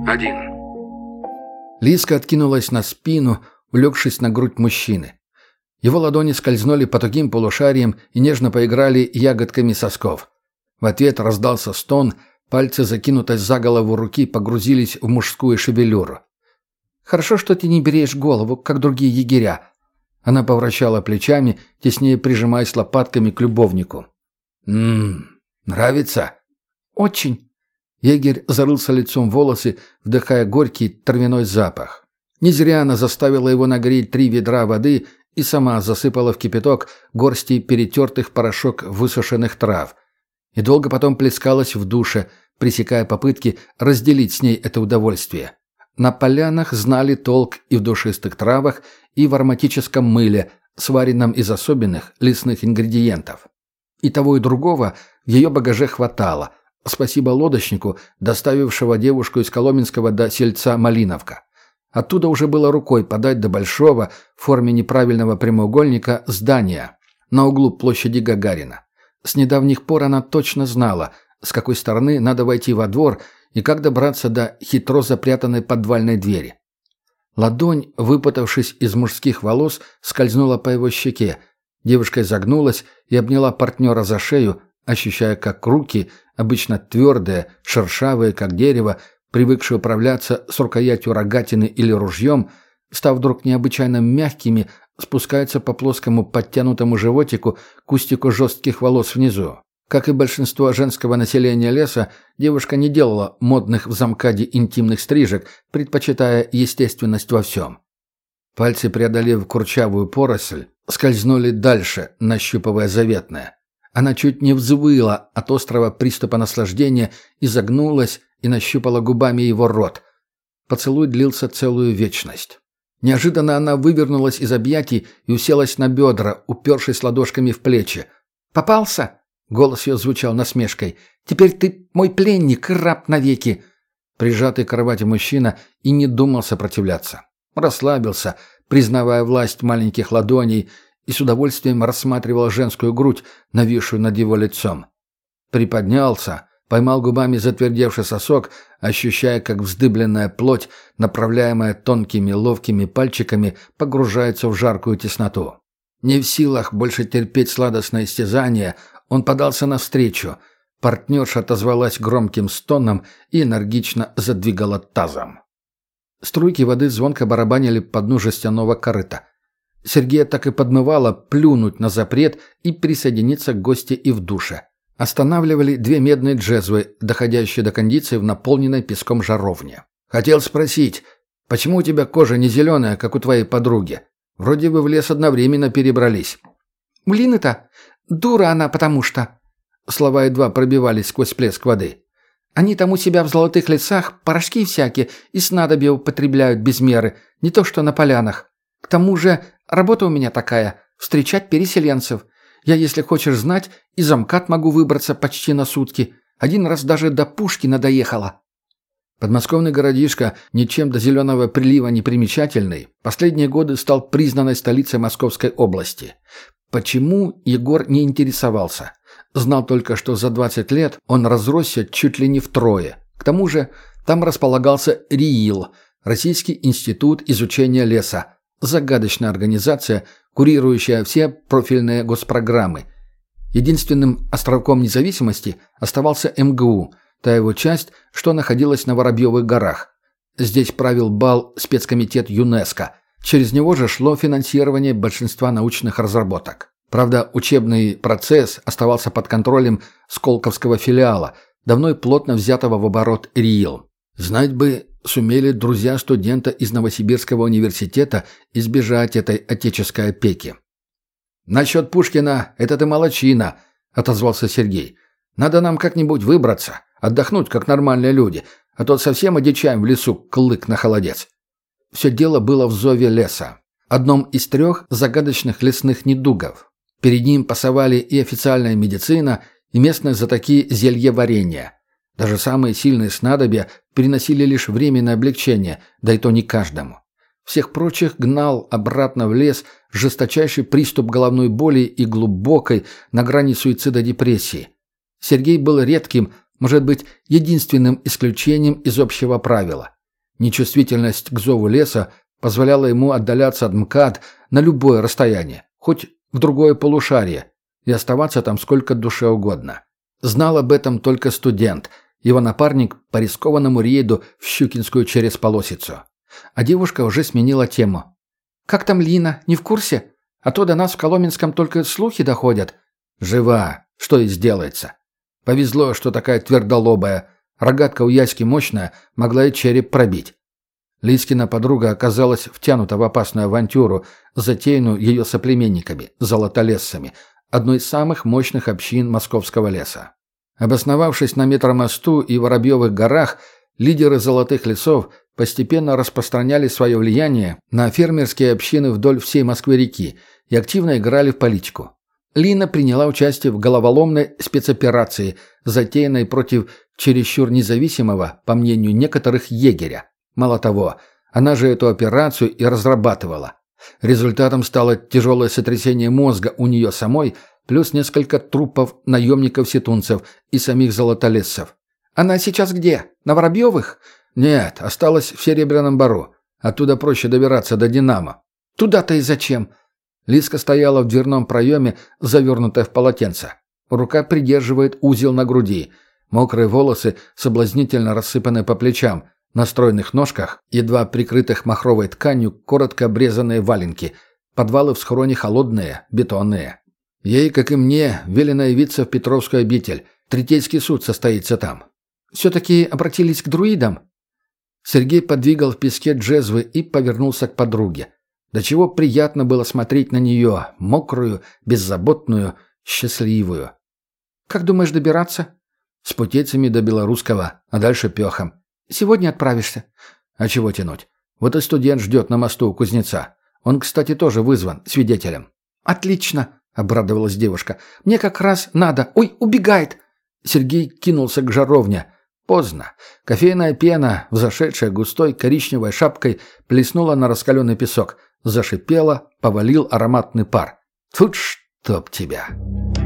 1. Лиска откинулась на спину, улегшись на грудь мужчины. Его ладони скользнули по тугим полушариям и нежно поиграли ягодками сосков. В ответ раздался стон, пальцы, закинутой за голову руки, погрузились в мужскую шевелюру. «Хорошо, что ты не берешь голову, как другие егеря». Она повращала плечами, теснее прижимаясь лопатками к любовнику. Нравится?» «Очень». Егерь зарылся лицом в волосы, вдыхая горький травяной запах. Не зря она заставила его нагреть 3 ведра воды и сама засыпала в кипяток горсти перетертых в порошок высушенных трав. И долго потом плескалась в душе, пресекая попытки разделить с ней это удовольствие. На полянах знали толк и в душистых травах, и в ароматическом мыле, сваренном из особенных лесных ингредиентов. И того, и другого в ее багаже хватало. Спасибо лодочнику, доставившего девушку из Коломенского до сельца Малиновка. Оттуда уже было рукой подать до большого, в форме неправильного прямоугольника, здания на углу площади Гагарина. С недавних пор она точно знала, с какой стороны надо войти во двор и как добраться до хитро запрятанной подвальной двери. Ладонь, выпутавшись из мужских волос, скользнула по его щеке. Девушка изогнулась и обняла партнера за шею, ощущая, как руки, обычно твердые, шершавые, как дерево, привыкшие управляться с рукоятью рогатины или ружьем, став вдруг необычайно мягкими, спускаются по плоскому подтянутому животику кустику жестких волос внизу. Как и большинство женского населения леса, девушка не делала модных в замкаде интимных стрижек, предпочитая естественность во всем. Пальцы, преодолев курчавую поросль, скользнули дальше, нащупывая заветное. Она чуть не взвыла от острого приступа наслаждения, изогнулась и нащупала губами его рот. Поцелуй длился целую вечность. Неожиданно она вывернулась из объятий и уселась на бедра, упершись ладошками в плечи. «Попался?» — голос ее звучал насмешкой. «Теперь ты мой пленник, раб навеки!» Прижатый к кровати мужчина и не думал сопротивляться. Расслабился, признавая власть маленьких ладоней, и с удовольствием рассматривал женскую грудь, нависшую над его лицом. Приподнялся, поймал губами затвердевший сосок, ощущая, как вздыбленная плоть, направляемая тонкими ловкими пальчиками, погружается в жаркую тесноту. Не в силах больше терпеть сладостное истязание, он подался навстречу. Партнерша отозвалась громким стоном и энергично задвигала тазом. Струйки воды звонко барабанили по дну жестяного корыта. Сергея так и подмывало плюнуть на запрет и присоединиться к гости и в душе. Останавливали 2 медные джезвы, доходящие до кондиции в наполненной песком жаровне. «Хотел спросить, почему у тебя кожа не зеленая, как у твоей подруги? Вроде бы в лес одновременно перебрались». «Блин-то! Дура она, потому что...» Слова едва пробивались сквозь плеск воды. «Они там у себя в золотых лесах порошки всякие и снадобья употребляют без меры, не то что на полянах. К тому же работа у меня такая — встречать переселенцев. Я, если хочешь знать, из МКАД могу выбраться почти на сутки. Один раз даже до Пушкина доехала». Подмосковный городишко, ничем до Зеленого прилива не примечательный, последние годы стал признанной столицей Московской области. Почему, Егор не интересовался. Знал только, что за 20 лет он разросся чуть ли не втрое. К тому же там располагался РИИЛ – Российский институт изучения леса, загадочная организация, курирующая все профильные госпрограммы. Единственным островком независимости оставался МГУ, та его часть, что находилась на Воробьевых горах. Здесь правил бал спецкомитет ЮНЕСКО. Через него же шло финансирование большинства научных разработок. Правда, учебный процесс оставался под контролем Сколковского филиала, давно и плотно взятого в оборот РИИЛ. Знать бы, сумели друзья студента из Новосибирского университета избежать этой отеческой опеки. «Насчет Пушкина — это ты молодчина», — отозвался Сергей. «Надо нам как-нибудь выбраться, отдохнуть, как нормальные люди, а то совсем одичаем в лесу, клык на холодец». Все дело было в зове леса, одном из 3 загадочных лесных недугов. Перед ним пасовали и официальная медицина, и местные затоки зельеварения. Даже самые сильные снадобья приносили лишь временное облегчение, да и то не каждому. Всех прочих гнал обратно в лес жесточайший приступ головной боли и глубокой, на грани суицида депрессии. Сергей был редким, может быть, единственным исключением из общего правила. Нечувствительность к зову леса позволяла ему отдаляться от МКАД на любое расстояние, хоть в другое полушарие, и оставаться там сколько душе угодно. Знал об этом только студент, его напарник по рискованному рейду в Щукинскую через Полосицу. А девушка уже сменила тему. «Как там Лина? Не в курсе? А то до нас в Коломенском только слухи доходят». «Жива. Что и сделается. Повезло, что такая твердолобая. Рогатка у Яськи мощная, могла и череп пробить». Лизкина подруга оказалась втянута в опасную авантюру, затеянную ее соплеменниками, золотолесцами, одной из самых мощных общин московского леса. Обосновавшись на Метромосту и Воробьевых горах, лидеры золотых лесов постепенно распространяли свое влияние на фермерские общины вдоль всей Москвы-реки и активно играли в политику. Лина приняла участие в головоломной спецоперации, затеянной против чересчур независимого, по мнению некоторых, егеря. Мало того, она же эту операцию и разрабатывала. Результатом стало тяжелое сотрясение мозга у нее самой, плюс несколько трупов наемников-сетунцев и самих золотолесцев. «Она сейчас где? На Воробьевых?» «Нет, осталась в Серебряном Бору. Оттуда проще добираться до Динамо». «Туда-то и зачем?» Лизка стояла в дверном проеме, завернутая в полотенце. Рука придерживает узел на груди. Мокрые волосы соблазнительно рассыпаны по плечам. На стройных ножках, едва прикрытых махровой тканью, коротко обрезанные валенки. Подвалы в схроне холодные, бетонные. Ей, как и мне, велено явиться в Петровскую обитель. Третейский суд состоится там. «Все-таки обратились к друидам?» Сергей подвигал в песке джезвы и повернулся к подруге. До чего приятно было смотреть на нее, мокрую, беззаботную, счастливую. «Как думаешь добираться?» «С путейцами до Белорусского, а дальше пехом». «Сегодня отправишься?» «А чего тянуть? Вот и студент ждет на мосту у кузнеца. Он, кстати, тоже вызван свидетелем». «Отлично!» — обрадовалась девушка. «Мне как раз надо. Ой, убегает!» Сергей кинулся к жаровне. Поздно. Кофейная пена, взошедшая густой коричневой шапкой, плеснула на раскаленный песок. Зашипела, повалил ароматный пар. «Тут чтоб тебя!»